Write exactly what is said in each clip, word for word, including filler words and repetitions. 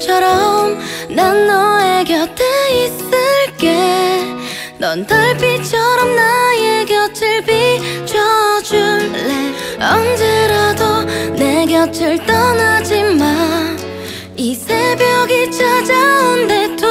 별처럼 난 너의 곁에 있을게. 넌 달빛처럼 나의 곁을 비춰줄래. 언제라도 내 곁을 떠나지 마. 이 새벽이 찾아온대도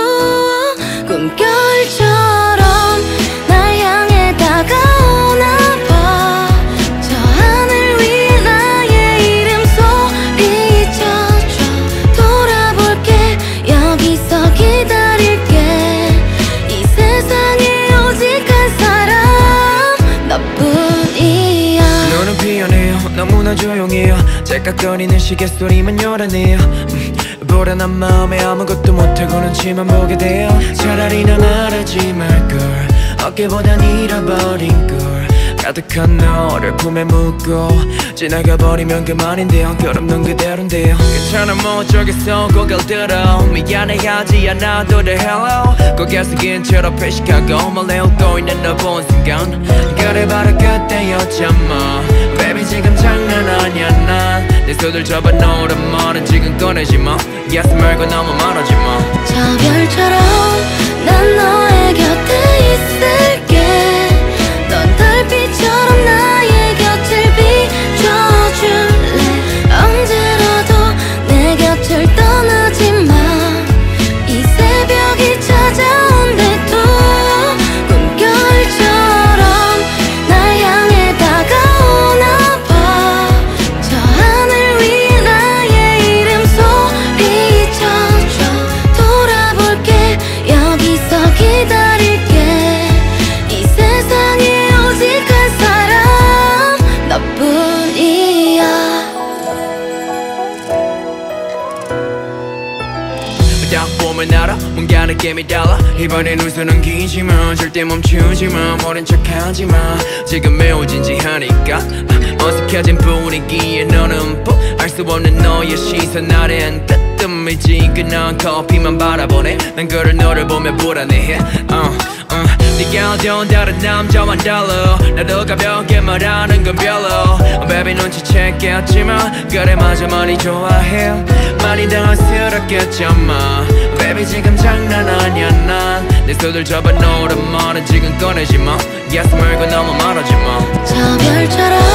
꿈결처럼 날 향해 다가오나 봐. 저 하늘 위에 나의 이름 소리쳐줘. 돌아볼게. 여기서 기다릴게. 이 세상에 오직 한 사람 너뿐이야. 너는 피어네요. 너무나 조용해요. 째깍거리는 시계소리만 요란해요. 음, 불안한 마음에 아무것도 못하고는 치만 보게 돼요. 차라리 난 말하지 말걸. 어깨보단 잃어버린 걸. 가득한 너를 품에 묻고 지나가버리면 그만인데요. 결없는 그대로인데요. 괜찮아 뭐 어쩌겠어. 고개를 들어 미안해하지 않아도 돼 hello. 고개 숙인 채로 표식하고 몰래 웃고 있는 너 본 순간 그래 바로 그때였잖아. Baby 지금 장난 아니야. 난 내 손을 잡아 놓으란 말은 지금 꺼내지 마. Yes 말고 너무 말하지 마. 저 별처럼 난 너의 곁에 있을게. 넌 달빛처럼 나의 곁을 비춰줄래. 언제라도 내 곁을 떠나지 마. 이 새벽이 찾아온대도 꿈결처럼 날 향해 다가오나 봐. 저 하늘 위에 나의 이름 소리쳐줘. 돌아볼게. 여기서 기다릴게. 이 세상에 오직 한 사람 너뿐이야. 딱 보면 알아 뭔가 느낌이 달라. 이번엔 웃어는 기지만 절대 멈추지마. 모른 척하지마. 지금 매우 진지하니까 어색해진 분위기에 너는 뭐 알 수 없는 너의 시선 아래엔 뜨뜻미지근한 커피만 바라보네. 난 그를 너를 보며 불안해해. uh, uh. 네가 어떤 다른 남자만 달라. 나도 가볍게 말하는 건 별로. Baby 눈치챘겠지만 그래 맞아 많이 좋아해. 많이 당황스럽겠지만 Baby 지금 장난 아니야. 난 내 손을 잡아 놓으란 말은 지금 꺼내지 마. Yes 말고 너무 말하지 마. 저 별처럼